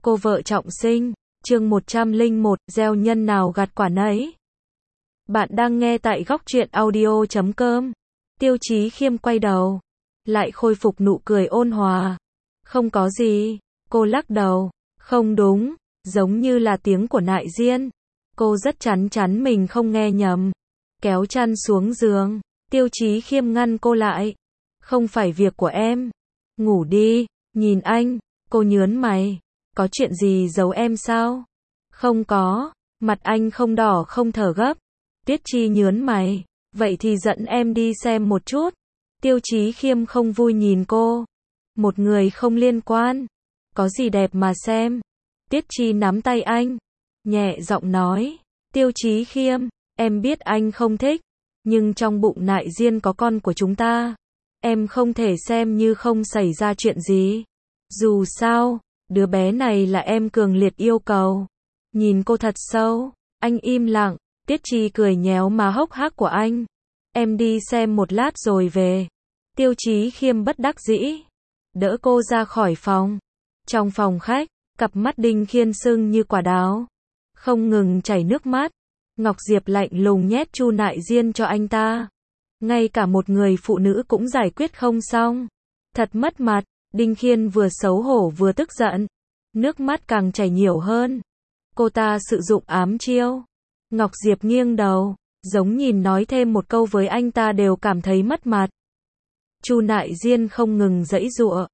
Cô vợ trọng sinh, chương 101, gieo nhân nào gặt quả nấy. Bạn đang nghe tại góc truyện audio.com. Tiêu Chí Khiêm quay đầu, lại khôi phục nụ cười ôn hòa. Không có gì, cô lắc đầu. Không đúng, giống như là tiếng của Nại Diên. Cô rất chắn chắn mình không nghe nhầm. Kéo chăn xuống giường, Tiêu Chí Khiêm ngăn cô lại. Không phải việc của em. Ngủ đi, nhìn anh, cô nhớn mày. Có chuyện gì giấu em sao? Không có, mặt anh không đỏ không thở gấp. Tiết Chi nhớn mày, vậy thì dẫn em đi xem một chút. Tiêu Chí Khiêm không vui nhìn cô. Một người không liên quan. Có gì đẹp mà xem. Tiết Chi nắm tay anh, nhẹ giọng nói. Tiêu Chí Khiêm, em biết anh không thích, nhưng trong bụng Nại Diên có con của chúng ta. Em không thể xem như không xảy ra chuyện gì. Dù sao, đứa bé này là em cường liệt yêu cầu. Nhìn cô thật sâu, anh im lặng. Tiết Chi cười nhéo má hốc hác của anh. Em đi xem một lát rồi về. Tiêu Chí Khiêm bất đắc dĩ, đỡ cô ra khỏi phòng. Trong phòng khách, cặp mắt Đinh Khiên sưng như quả đào, không ngừng chảy nước mắt. Ngọc Diệp lạnh lùng nhét Chu Nại Diên cho anh ta. Ngay cả một người phụ nữ cũng giải quyết không xong. Thật mất mặt. Đinh Khiên vừa xấu hổ vừa tức giận. Nước mắt càng chảy nhiều hơn. Cô ta sử dụng ám chiêu. Ngọc Diệp nghiêng đầu, giống nhìn nói thêm một câu với anh ta đều cảm thấy mất mặt. Chu Nại Diên không ngừng giãy giụa.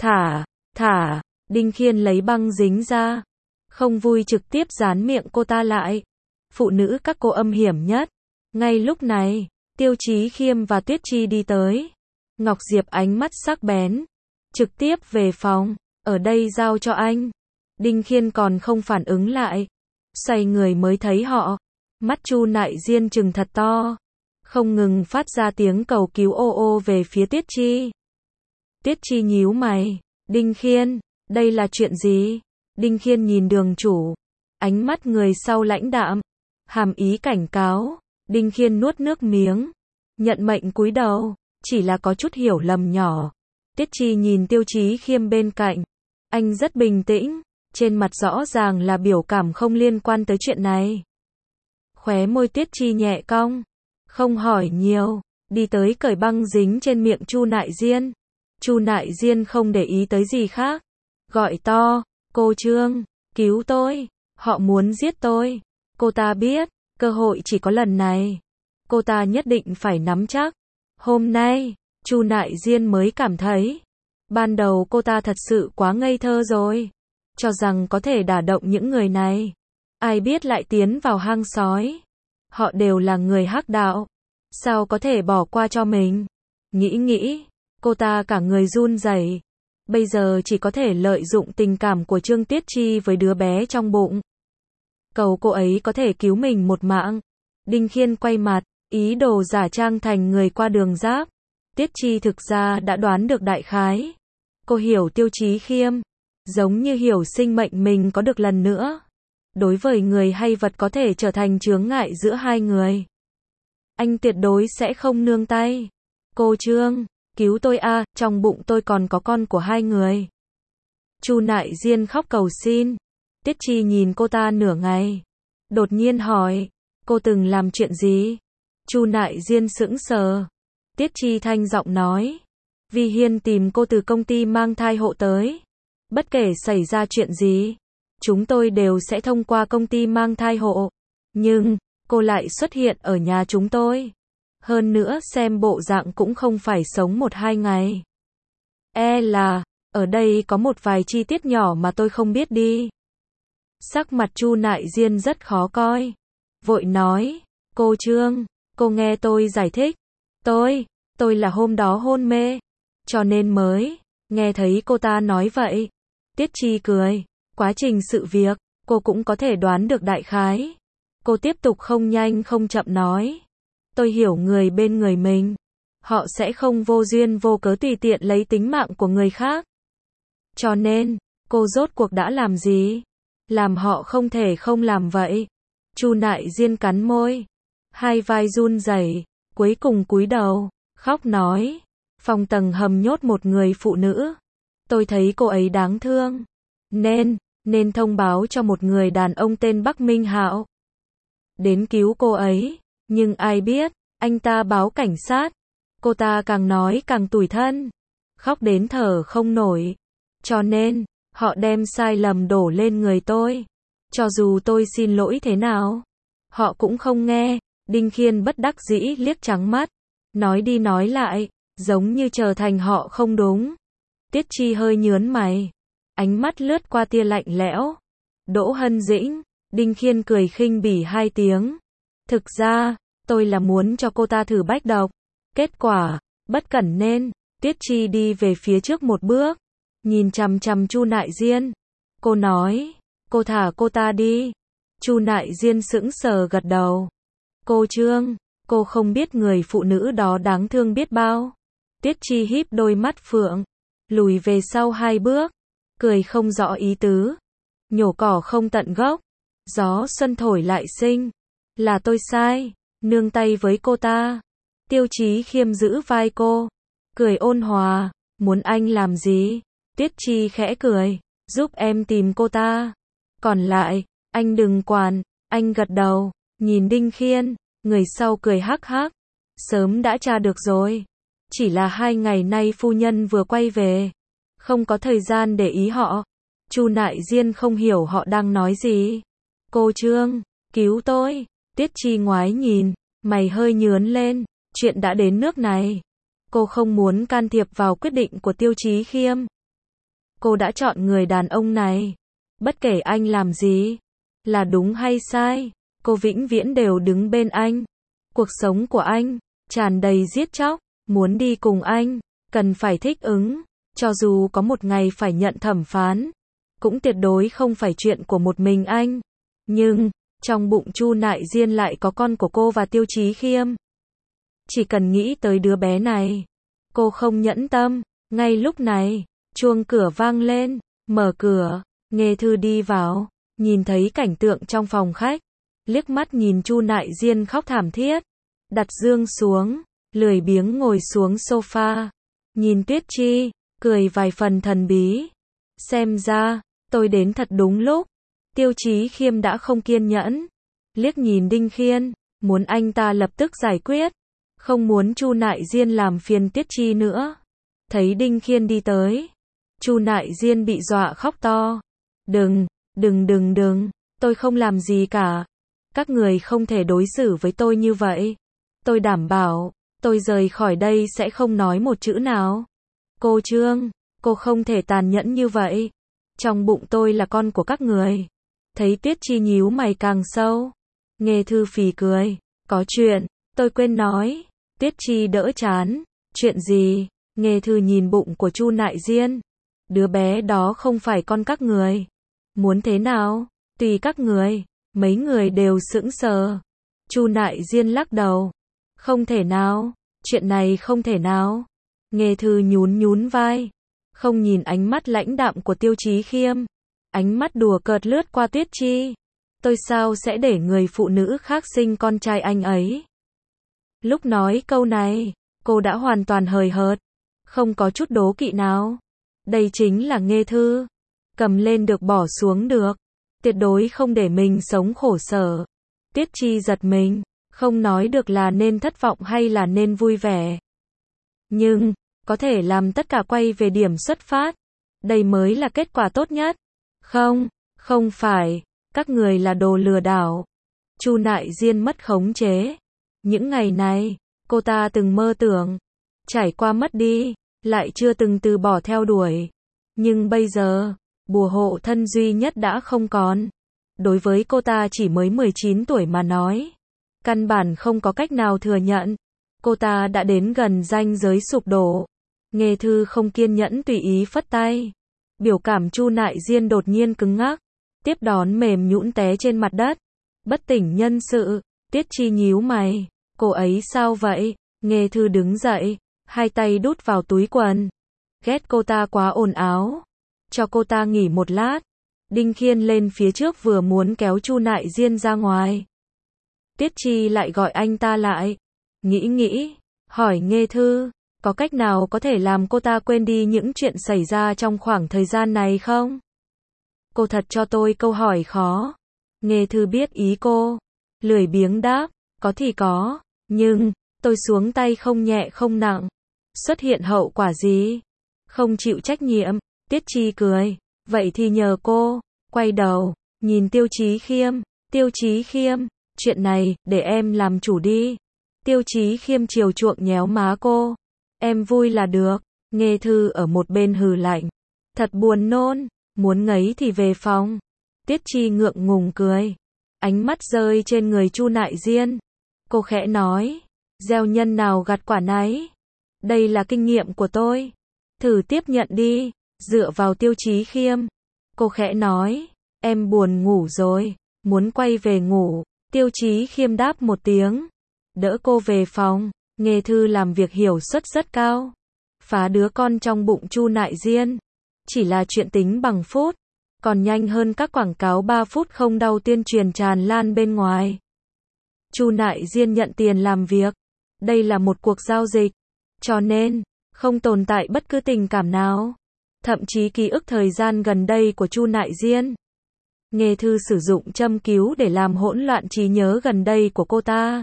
Thả. Đinh Khiên lấy băng dính ra. Không vui trực tiếp dán miệng cô ta lại. Phụ nữ các cô âm hiểm nhất. Ngay lúc này, Tiêu Chí Khiêm và Tuyết Chi đi tới. Ngọc Diệp ánh mắt sắc bén. Trực tiếp về phòng, ở đây giao cho anh. Đinh Khiên còn không phản ứng lại. Xoay người mới thấy họ. Mắt Chu Nại Diên trừng thật to. Không ngừng phát ra tiếng cầu cứu ô ô về phía Tiết Chi. Tiết Chi nhíu mày. Đinh Khiên, đây là chuyện gì? Đinh Khiên nhìn đường chủ. Ánh mắt người sau lãnh đạm. Hàm ý cảnh cáo. Đinh Khiên nuốt nước miếng. Nhận mệnh cúi đầu. Chỉ là có chút hiểu lầm nhỏ. Tiết Chi nhìn Tiêu Chí Khiêm bên cạnh. Anh rất bình tĩnh. Trên mặt rõ ràng là biểu cảm không liên quan tới chuyện này. Khóe môi Tiết Chi nhẹ cong. Không hỏi nhiều. Đi tới cởi băng dính trên miệng Chu Nại Diên. Chu Nại Diên không để ý tới gì khác. Gọi to. Cô Trương, cứu tôi. Họ muốn giết tôi. Cô ta biết, cơ hội chỉ có lần này. Cô ta nhất định phải nắm chắc. Hôm nay, Chu Nại Diên mới cảm thấy. Ban đầu cô ta thật sự quá ngây thơ rồi. Cho rằng có thể đả động những người này. Ai biết lại tiến vào hang sói. Họ đều là người hắc đạo. Sao có thể bỏ qua cho mình? Nghĩ, cô ta cả người run rẩy. Bây giờ chỉ có thể lợi dụng tình cảm của Trương Tiết Chi với đứa bé trong bụng. Cầu cô ấy có thể cứu mình một mạng. Đinh Khiên quay mặt, ý đồ giả trang thành người qua đường giáp. Tiết Chi thực ra đã đoán được đại khái. Cô hiểu Tiêu Chí Khiêm, giống như hiểu sinh mệnh mình có được lần nữa. Đối với người hay vật có thể trở thành chướng ngại giữa hai người. Anh tuyệt đối sẽ không nương tay. Cô Trương, cứu tôi a, trong bụng tôi còn có con của hai người. Chu Nại Diên khóc cầu xin. Tiết Chi nhìn cô ta nửa ngày. Đột nhiên hỏi, cô từng làm chuyện gì? Chu Nại Diên sững sờ. Tiết Chi thanh giọng nói. Vi Hiên tìm cô từ công ty mang thai hộ tới. Bất kể xảy ra chuyện gì, chúng tôi đều sẽ thông qua công ty mang thai hộ. Nhưng, cô lại xuất hiện ở nhà chúng tôi. Hơn nữa xem bộ dạng cũng không phải sống 1-2 ngày. Là, ở đây có một vài chi tiết nhỏ mà tôi không biết đi. Sắc mặt Chu Nại Diên rất khó coi. Vội nói, cô Trương, cô nghe tôi giải thích. Tôi là hôm đó hôn mê. Cho nên mới, nghe thấy cô ta nói vậy. Tiết Chi cười. Quá trình sự việc, cô cũng có thể đoán được đại khái. Cô tiếp tục không nhanh không chậm nói. Tôi hiểu người bên người mình. Họ sẽ không vô duyên vô cớ tùy tiện lấy tính mạng của người khác. Cho nên, cô rốt cuộc đã làm gì? Làm họ không thể không làm vậy. Chu Nại Diên cắn môi. Hai vai run rẩy, cuối cùng cúi đầu, khóc nói. Phòng tầng hầm nhốt một người phụ nữ. Tôi thấy cô ấy đáng thương. Nên nên thông báo cho một người đàn ông tên Bắc Minh Hạo đến cứu cô ấy, nhưng ai biết, anh ta báo cảnh sát. Cô ta càng nói càng tủi thân, khóc đến thở không nổi. Cho nên, họ đem sai lầm đổ lên người tôi. Cho dù tôi xin lỗi thế nào, họ cũng không nghe. Đinh Khiên bất đắc dĩ liếc trắng mắt, nói đi nói lại, giống như trở thành họ không đúng. Tiết Chi hơi nhướng mày, ánh mắt lướt qua tia lạnh lẽo. Đỗ Hân Dĩnh, Đinh Khiên cười khinh bỉ hai tiếng. Thực ra, tôi là muốn cho cô ta thử bách độc. Kết quả, bất cẩn nên, Tiết Chi đi về phía trước một bước, nhìn chằm chằm Chu Nại Diên. Cô nói, cô thả cô ta đi. Chu Nại Diên sững sờ gật đầu. Cô Trương, cô không biết người phụ nữ đó đáng thương biết bao. Tiết Chi híp đôi mắt phượng, lùi về sau hai bước, cười không rõ ý tứ. Nhổ cỏ không tận gốc, gió xuân thổi lại sinh. Là tôi sai, nương tay với cô ta. Tiêu Chí Khiêm giữ vai cô, cười ôn hòa, muốn anh làm gì? Tiết Chi khẽ cười, giúp em tìm cô ta. Còn lại, anh đừng quản. Anh gật đầu, nhìn Đinh Khiên, người sau cười hắc hắc. Sớm đã tra được rồi. Chỉ là 2 ngày nay phu nhân vừa quay về, không có thời gian để ý họ. Chu Nại Diên không hiểu họ đang nói gì. Cô Trương, cứu tôi. Tiết Chi ngoái nhìn, mày hơi nhướng lên. Chuyện đã đến nước này, cô không muốn can thiệp vào quyết định của Tiêu Chí Khiêm. Cô đã chọn người đàn ông này, bất kể anh làm gì, là đúng hay sai, cô vĩnh viễn đều đứng bên anh. Cuộc sống của anh tràn đầy giết chóc, muốn đi cùng anh, cần phải thích ứng, cho dù có một ngày phải nhận thẩm phán, cũng tuyệt đối không phải chuyện của một mình anh. Nhưng, trong bụng Chu Nại Diên lại có con của cô và Tiêu Chí Khiêm. Chỉ cần nghĩ tới đứa bé này, cô không nhẫn tâm. Ngay lúc này, chuông cửa vang lên, mở cửa, Nghê Thư đi vào, nhìn thấy cảnh tượng trong phòng khách, liếc mắt nhìn Chu Nại Diên khóc thảm thiết, đặt dương xuống, lười biếng ngồi xuống sofa, nhìn Tuyết Chi, cười vài phần thần bí. Xem ra, tôi đến thật đúng lúc. Tiêu Chí Khiêm đã không kiên nhẫn, liếc nhìn Đinh Khiên, muốn anh ta lập tức giải quyết, không muốn Chu Nại Diên làm phiền Tiết Chi nữa. Thấy Đinh Khiên đi tới, Chu Nại Diên bị dọa khóc to. Đừng, tôi không làm gì cả. Các người không thể đối xử với tôi như vậy. Tôi đảm bảo, tôi rời khỏi đây sẽ không nói một chữ nào. Cô Trương, cô không thể tàn nhẫn như vậy. Trong bụng tôi là con của các người. Thấy Tuyết Chi nhíu mày càng sâu, Nghê Thư phì cười. Có chuyện, tôi quên nói. Tuyết Chi đỡ chán. Chuyện gì? Nghê Thư nhìn bụng của Chu Nại Diên. Đứa bé đó không phải con các người. Muốn thế nào? Tùy các người. Mấy người đều sững sờ. Chu Nại Diên lắc đầu. Không thể nào. Chuyện này không thể nào. Nghê Thư nhún vai. Không nhìn ánh mắt lãnh đạm của Tiêu Chí Khiêm. Ánh mắt đùa cợt lướt qua Tuyết Chi. Tôi sao sẽ để người phụ nữ khác sinh con trai anh ấy? Lúc nói câu này, cô đã hoàn toàn hời hợt, không có chút đố kỵ nào. Đây chính là Nghê Thư. Cầm lên được bỏ xuống được. Tuyệt đối không để mình sống khổ sở. Tiết Chi giật mình, không nói được là nên thất vọng hay là nên vui vẻ. Nhưng, có thể làm tất cả quay về điểm xuất phát. Đây mới là kết quả tốt nhất. Không phải, các người là đồ lừa đảo. Chu Nại Diên mất khống chế. Những ngày này, cô ta từng mơ tưởng, trải qua mất đi, lại chưa từng từ bỏ theo đuổi. Nhưng bây giờ, bùa hộ thân duy nhất đã không còn. Đối với cô ta chỉ mới 19 tuổi mà nói, căn bản không có cách nào thừa nhận. Cô ta đã đến gần ranh giới sụp đổ. Nghê Thư không kiên nhẫn tùy ý phất tay. Biểu cảm Chu Nại Diên đột nhiên cứng ngắc, tiếp đón mềm nhũn té trên mặt đất. Bất tỉnh nhân sự. Tiết Chi nhíu mày. Cô ấy sao vậy? Nghê Thư đứng dậy, hai tay đút vào túi quần. Ghét cô ta quá ồn ào. Cho cô ta nghỉ một lát. Đinh Khiên lên phía trước vừa muốn kéo Chu Nại Diên ra ngoài. Tiết Chi lại gọi anh ta lại. Nghĩ, hỏi Nghê Thư, có cách nào có thể làm cô ta quên đi những chuyện xảy ra trong khoảng thời gian này không? Cô thật cho tôi câu hỏi khó. Nghe Thư biết ý cô. Lười biếng đáp, có thì có, nhưng, tôi xuống tay không nhẹ không nặng. Xuất hiện hậu quả gì? Không chịu trách nhiệm. Tiết Chi cười, vậy thì nhờ cô. Quay đầu, nhìn Tiêu Chí Khiêm. Tiêu Chí Khiêm, chuyện này, để em làm chủ đi. Tiêu Chí Khiêm chiều chuộng nhéo má cô. Em vui là được. Nghe Thư ở một bên hừ lạnh. Thật buồn nôn, muốn ngấy thì về phòng. Tiết Chi ngượng ngùng cười. Ánh mắt rơi trên người Chu Nại Diên. Cô khẽ nói, gieo nhân nào gặt quả nấy. Đây là kinh nghiệm của tôi. Thử tiếp nhận đi, dựa vào Tiêu Chí Khiêm. Cô khẽ nói, em buồn ngủ rồi, muốn quay về ngủ. Tiêu Chí Khiêm đáp một tiếng, đỡ cô về phòng. Nghe Thư làm việc hiệu suất rất cao. Phá đứa con trong bụng Chu Nại Diên. Chỉ là chuyện tính bằng phút, còn nhanh hơn các quảng cáo 3 phút không đau tuyên truyền tràn lan bên ngoài. Chu Nại Diên nhận tiền làm việc. Đây là một cuộc giao dịch. Cho nên, không tồn tại bất cứ tình cảm nào. Thậm chí ký ức thời gian gần đây của Chu Nại Diên. Nghe Thư sử dụng châm cứu để làm hỗn loạn trí nhớ gần đây của cô ta.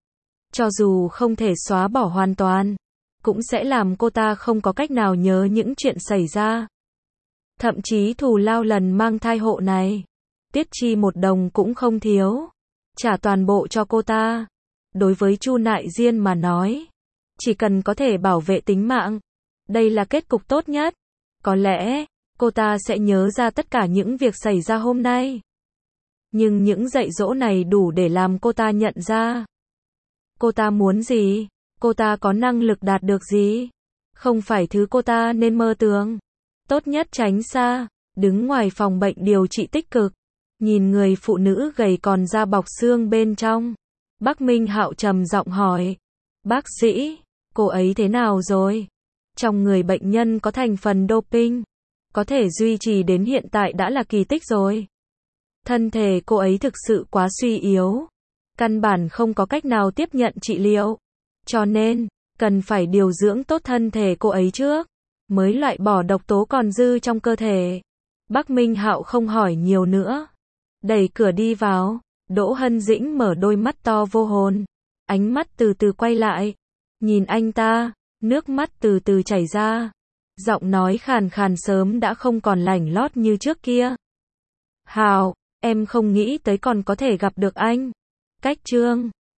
Cho dù không thể xóa bỏ hoàn toàn, cũng sẽ làm cô ta không có cách nào nhớ những chuyện xảy ra. Thậm chí thù lao lần mang thai hộ này, Tiết Chi 1 đồng cũng không thiếu. Trả toàn bộ cho cô ta. Đối với Chu Nại Diên mà nói, chỉ cần có thể bảo vệ tính mạng, đây là kết cục tốt nhất. Có lẽ, cô ta sẽ nhớ ra tất cả những việc xảy ra hôm nay. Nhưng những dạy dỗ này đủ để làm cô ta nhận ra. Cô ta muốn gì? Cô ta có năng lực đạt được gì? Không phải thứ cô ta nên mơ tưởng. Tốt nhất tránh xa. Đứng ngoài phòng bệnh điều trị tích cực. Nhìn người phụ nữ gầy còn da bọc xương bên trong. Bác Minh Hạo trầm giọng hỏi. Bác sĩ, cô ấy thế nào rồi? Trong người bệnh nhân có thành phần doping. Có thể duy trì đến hiện tại đã là kỳ tích rồi. Thân thể cô ấy thực sự quá suy yếu. Căn bản không có cách nào tiếp nhận trị liệu. Cho nên, cần phải điều dưỡng tốt thân thể cô ấy trước, mới loại bỏ độc tố còn dư trong cơ thể. Bác Minh Hạo không hỏi nhiều nữa. Đẩy cửa đi vào, Đỗ Hân Dĩnh mở đôi mắt to vô hồn. Ánh mắt từ từ quay lại. Nhìn anh ta, nước mắt từ từ chảy ra. Giọng nói khàn khàn sớm đã không còn lảnh lót như trước kia. Hạo, em không nghĩ tới còn có thể gặp được anh. Cách chương